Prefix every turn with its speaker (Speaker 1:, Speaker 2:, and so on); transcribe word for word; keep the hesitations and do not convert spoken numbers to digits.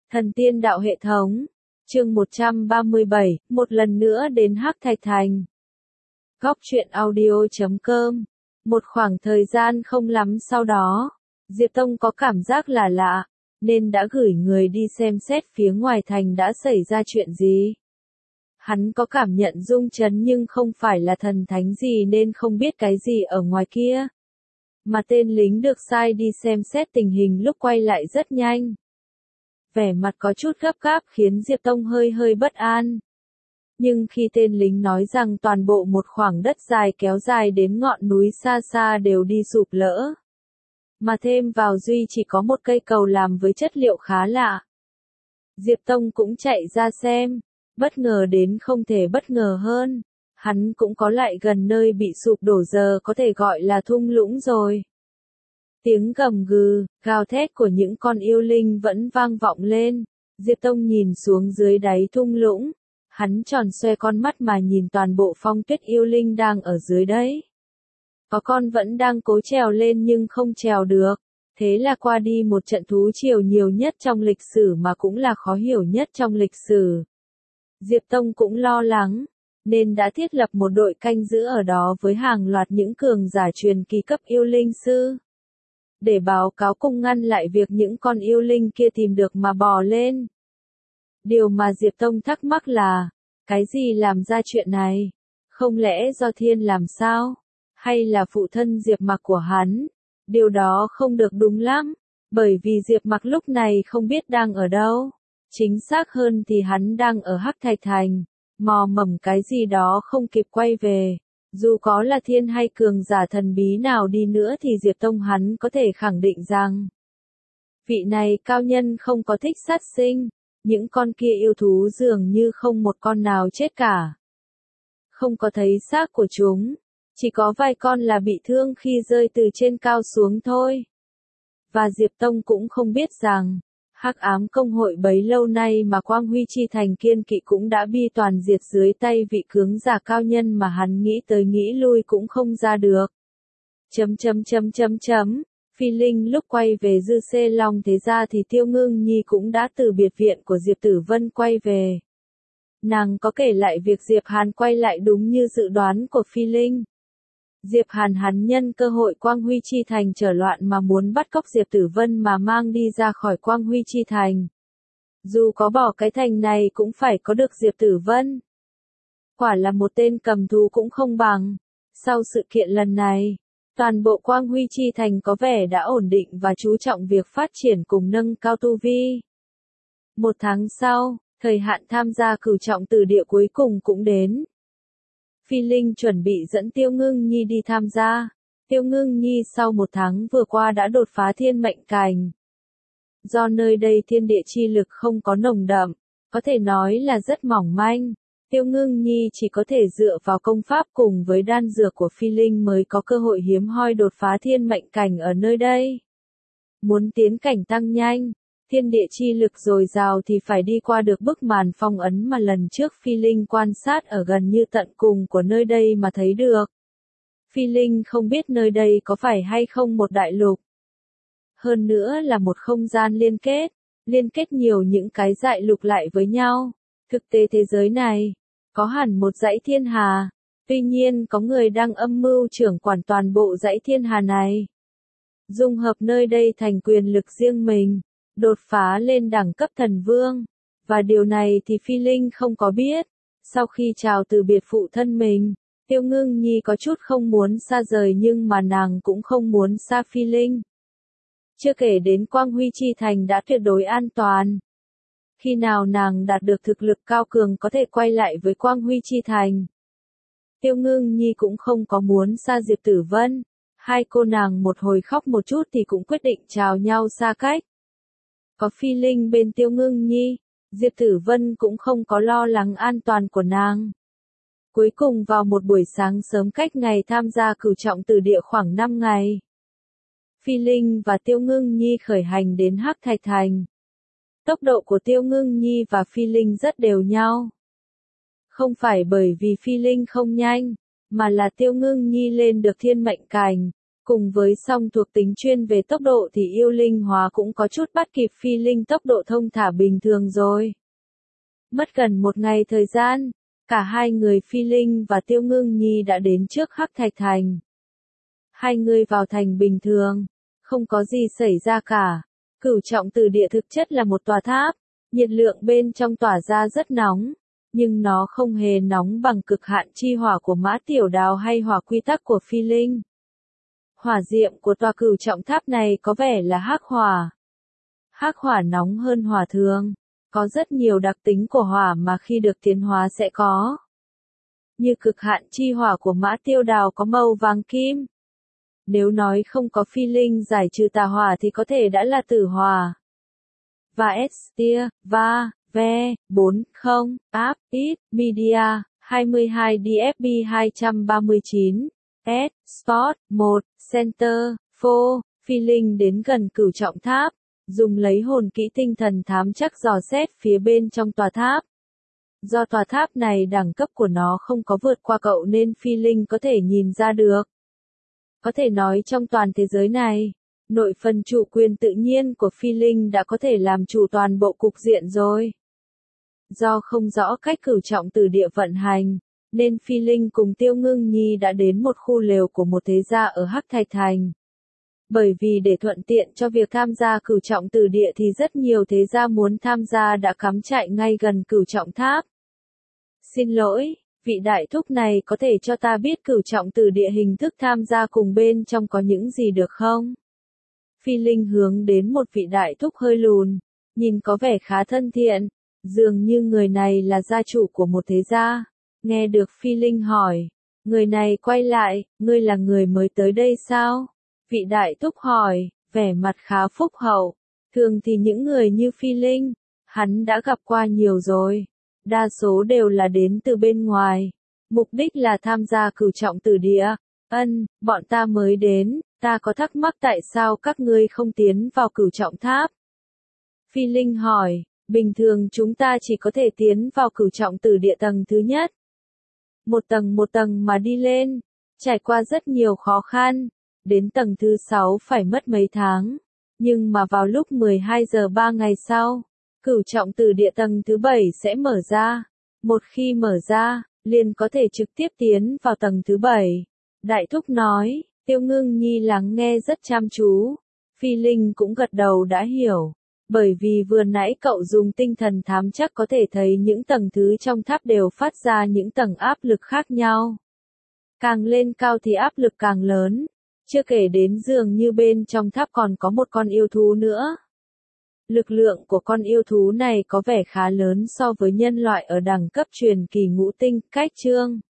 Speaker 1: Thần tiên đạo hệ thống. Chương một trăm ba mươi bảy, một lần nữa đến Hắc Thạch Thành. Góc truyện audio chấm com. Một khoảng thời gian không lắm sau đó, Diệp Tông có cảm giác là lạ, nên đã gửi người đi xem xét phía ngoài thành đã xảy ra chuyện gì. Hắn có cảm nhận rung chấn nhưng không phải là thần thánh gì nên không biết cái gì ở ngoài kia. Mà tên lính được sai đi xem xét tình hình lúc quay lại rất nhanh. Vẻ mặt có chút gấp gáp khiến Diệp Tông hơi hơi bất an. Nhưng khi tên lính nói rằng toàn bộ một khoảng đất dài kéo dài đến ngọn núi xa xa đều đi sụp lỡ. Mà thêm vào duy chỉ có một cây cầu làm với chất liệu khá lạ. Diệp Tông cũng chạy ra xem, bất ngờ đến không thể bất ngờ hơn. Hắn cũng có lại gần nơi bị sụp đổ giờ có thể gọi là thung lũng rồi. Tiếng gầm gừ, gào thét của những con yêu linh vẫn vang vọng lên. Diệp Tông nhìn xuống dưới đáy thung lũng. Hắn tròn xoe con mắt mà nhìn toàn bộ phong tuyết yêu linh đang ở dưới đấy. Có con vẫn đang cố trèo lên nhưng không trèo được. Thế là qua đi một trận thú triều nhiều nhất trong lịch sử mà cũng là khó hiểu nhất trong lịch sử. Diệp Tông cũng lo lắng, nên đã thiết lập một đội canh giữ ở đó với hàng loạt những cường giả truyền kỳ cấp yêu linh sư. Để báo cáo cùng ngăn lại việc những con yêu linh kia tìm được mà bò lên. Điều mà Diệp Tông thắc mắc là, cái gì làm ra chuyện này? Không lẽ do thiên làm sao? Hay là phụ thân Diệp Mặc của hắn? Điều đó không được đúng lắm, bởi vì Diệp Mặc lúc này không biết đang ở đâu. Chính xác hơn thì hắn đang ở Hắc Thạch Thành, mò mẫm cái gì đó không kịp quay về. Dù có là thiên hay cường giả thần bí nào đi nữa thì Diệp Tông hắn có thể khẳng định rằng vị này cao nhân không có thích sát sinh, những con kia yêu thú dường như không một con nào chết cả. Không có thấy xác của chúng, chỉ có vài con là bị thương khi rơi từ trên cao xuống thôi. Và Diệp Tông cũng không biết rằng, Hắc Ám Công hội bấy lâu nay mà Quang Huy Chi Thành kiên kỵ cũng đã bi toàn diệt dưới tay vị cường giả cao nhân mà hắn nghĩ tới nghĩ lui cũng không ra được. Chấm chấm chấm chấm chấm, Phi Linh lúc quay về Dư Xê Long thế ra thì Tiêu Ngưng Nhi cũng đã từ biệt viện của Diệp Tử Vân quay về. Nàng có kể lại việc Diệp Hàn quay lại đúng như dự đoán của Phi Linh. Diệp Hàn hắn nhân cơ hội Quang Huy Chi Thành trở loạn mà muốn bắt cóc Diệp Tử Vân mà mang đi ra khỏi Quang Huy Chi Thành. Dù có bỏ cái thành này cũng phải có được Diệp Tử Vân. Quả là một tên cầm thú cũng không bằng. Sau sự kiện lần này, toàn bộ Quang Huy Chi Thành có vẻ đã ổn định và chú trọng việc phát triển cùng nâng cao tu vi. Một tháng sau, thời hạn tham gia cửu trọng tử địa cuối cùng cũng đến. Phi Linh chuẩn bị dẫn Tiêu Ngưng Nhi đi tham gia. Tiêu Ngưng Nhi sau một tháng vừa qua đã đột phá thiên mệnh cảnh. Do nơi đây thiên địa chi lực không có nồng đậm, có thể nói là rất mỏng manh. Tiêu Ngưng Nhi chỉ có thể dựa vào công pháp cùng với đan dược của Phi Linh mới có cơ hội hiếm hoi đột phá thiên mệnh cảnh ở nơi đây. Muốn tiến cảnh tăng nhanh, thiên địa chi lực dồi dào thì phải đi qua được bức màn phong ấn mà lần trước Phi Linh quan sát ở gần như tận cùng của nơi đây mà thấy được. Phi Linh không biết nơi đây có phải hay không một đại lục. Hơn nữa là một không gian liên kết, liên kết nhiều những cái dải lục lại với nhau. Thực tế thế giới này, có hẳn một dãy thiên hà, tuy nhiên có người đang âm mưu trưởng quản toàn bộ dãy thiên hà này. Dung hợp nơi đây thành quyền lực riêng mình. Đột phá lên đẳng cấp thần vương, và điều này thì Phi Linh không có biết. Sau khi chào từ biệt phụ thân mình, Tiêu Ngưng Nhi có chút không muốn xa rời nhưng mà nàng cũng không muốn xa Phi Linh. Chưa kể đến Quang Huy Chi Thành đã tuyệt đối an toàn. Khi nào nàng đạt được thực lực cao cường có thể quay lại với Quang Huy Chi Thành. Tiêu Ngưng Nhi cũng không có muốn xa Diệp Tử Vân. Hai cô nàng một hồi khóc một chút thì cũng quyết định chào nhau xa cách. Có Phi Linh bên Tiêu Ngưng Nhi, Diệp Tử Vân cũng không có lo lắng an toàn của nàng. Cuối cùng vào một buổi sáng sớm cách ngày tham gia cửu trọng tử địa khoảng năm ngày. Phi Linh và Tiêu Ngưng Nhi khởi hành đến Hắc Thạch Thành. Tốc độ của Tiêu Ngưng Nhi và Phi Linh rất đều nhau. Không phải bởi vì Phi Linh không nhanh, mà là Tiêu Ngưng Nhi lên được thiên mệnh cảnh, Cùng với song thuộc tính chuyên về tốc độ thì yêu linh hóa cũng có chút bắt kịp phi linh tốc độ thông thả bình thường rồi. Mất gần một ngày thời gian, cả hai người Phi Linh và Tiêu Ngưng Nhi đã đến trước Hắc Thạch Thành. Hai người vào thành bình thường, không có gì xảy ra cả. Cửu Trọng Tử Địa thực chất là một tòa tháp, nhiệt lượng bên trong tỏa ra rất nóng, nhưng nó không hề nóng bằng cực hạn chi hỏa của Mã Tiểu Đào hay hỏa quy tắc của Phi Linh. Hỏa diệm của tòa Cửu Trọng Tháp này có vẻ là hắc hỏa. Hắc hỏa nóng hơn hỏa thường, có rất nhiều đặc tính của hỏa mà khi được tiến hóa sẽ có. Như cực hạn chi hỏa của Mã Tiêu Đào có màu vàng kim. Nếu nói không có Phi Linh giải trừ tà hỏa thì có thể đã là tử hỏa. Và S, tia, va, ve, bốn, không, áp, ít, media, hai mươi hai D F B hai ba chín, S, spot, một, center, phô, Phi Linh đến gần Cửu Trọng Tháp, dùng lấy hồn kỹ tinh thần thám chắc dò xét phía bên trong tòa tháp. Do tòa tháp này đẳng cấp của nó không có vượt qua cậu nên Phi Linh có thể nhìn ra được. Có thể nói trong toàn thế giới này, nội phần chủ quyền tự nhiên của Phi Linh đã có thể làm chủ toàn bộ cục diện rồi. Do không rõ cách Cửu Trọng Tử Địa vận hành, nên Phi Linh cùng Tiêu Ngưng Nhi đã đến một khu lều của một thế gia ở Hắc Thạch Thành. Bởi vì để thuận tiện cho việc tham gia Cửu Trọng Tử Địa thì rất nhiều thế gia muốn tham gia đã cắm trại ngay gần Cửu Trọng Tháp. Xin lỗi, vị đại thúc này có thể cho ta biết Cửu Trọng Tử Địa hình thức tham gia cùng bên trong có những gì được không? Phi Linh hướng đến một vị đại thúc hơi lùn, nhìn có vẻ khá thân thiện, dường như người này là gia chủ của một thế gia. Nghe được Phi Linh hỏi, người này quay lại, ngươi là người mới tới đây sao? Vị đại thúc hỏi, vẻ mặt khá phúc hậu. Thường thì những người như Phi Linh, hắn đã gặp qua nhiều rồi. Đa số đều là đến từ bên ngoài. Mục đích là tham gia Cửu Trọng Tử Địa. Ân, bọn ta mới đến, ta có thắc mắc tại sao các ngươi không tiến vào Cửu Trọng Tháp? Phi Linh hỏi, bình thường chúng ta chỉ có thể tiến vào Cửu Trọng Tử Địa tầng thứ nhất. Một tầng một tầng mà đi lên, trải qua rất nhiều khó khăn. Đến tầng thứ sáu phải mất mấy tháng, nhưng mà vào lúc mười hai giờ ba ngày sau, Cửu Trọng Tử Địa tầng thứ bảy sẽ mở ra. Một khi mở ra, liền có thể trực tiếp tiến vào tầng thứ bảy. Đại thúc nói, Tiêu Ngưng Nhi lắng nghe rất chăm chú. Phi Linh cũng gật đầu đã hiểu. Bởi vì vừa nãy cậu dùng tinh thần thám chắc có thể thấy những tầng thứ trong tháp đều phát ra những tầng áp lực khác nhau. Càng lên cao thì áp lực càng lớn. Chưa kể đến dường như bên trong tháp còn có một con yêu thú nữa. Lực lượng của con yêu thú này có vẻ khá lớn so với nhân loại ở đẳng cấp truyền kỳ ngũ tinh, cách chương.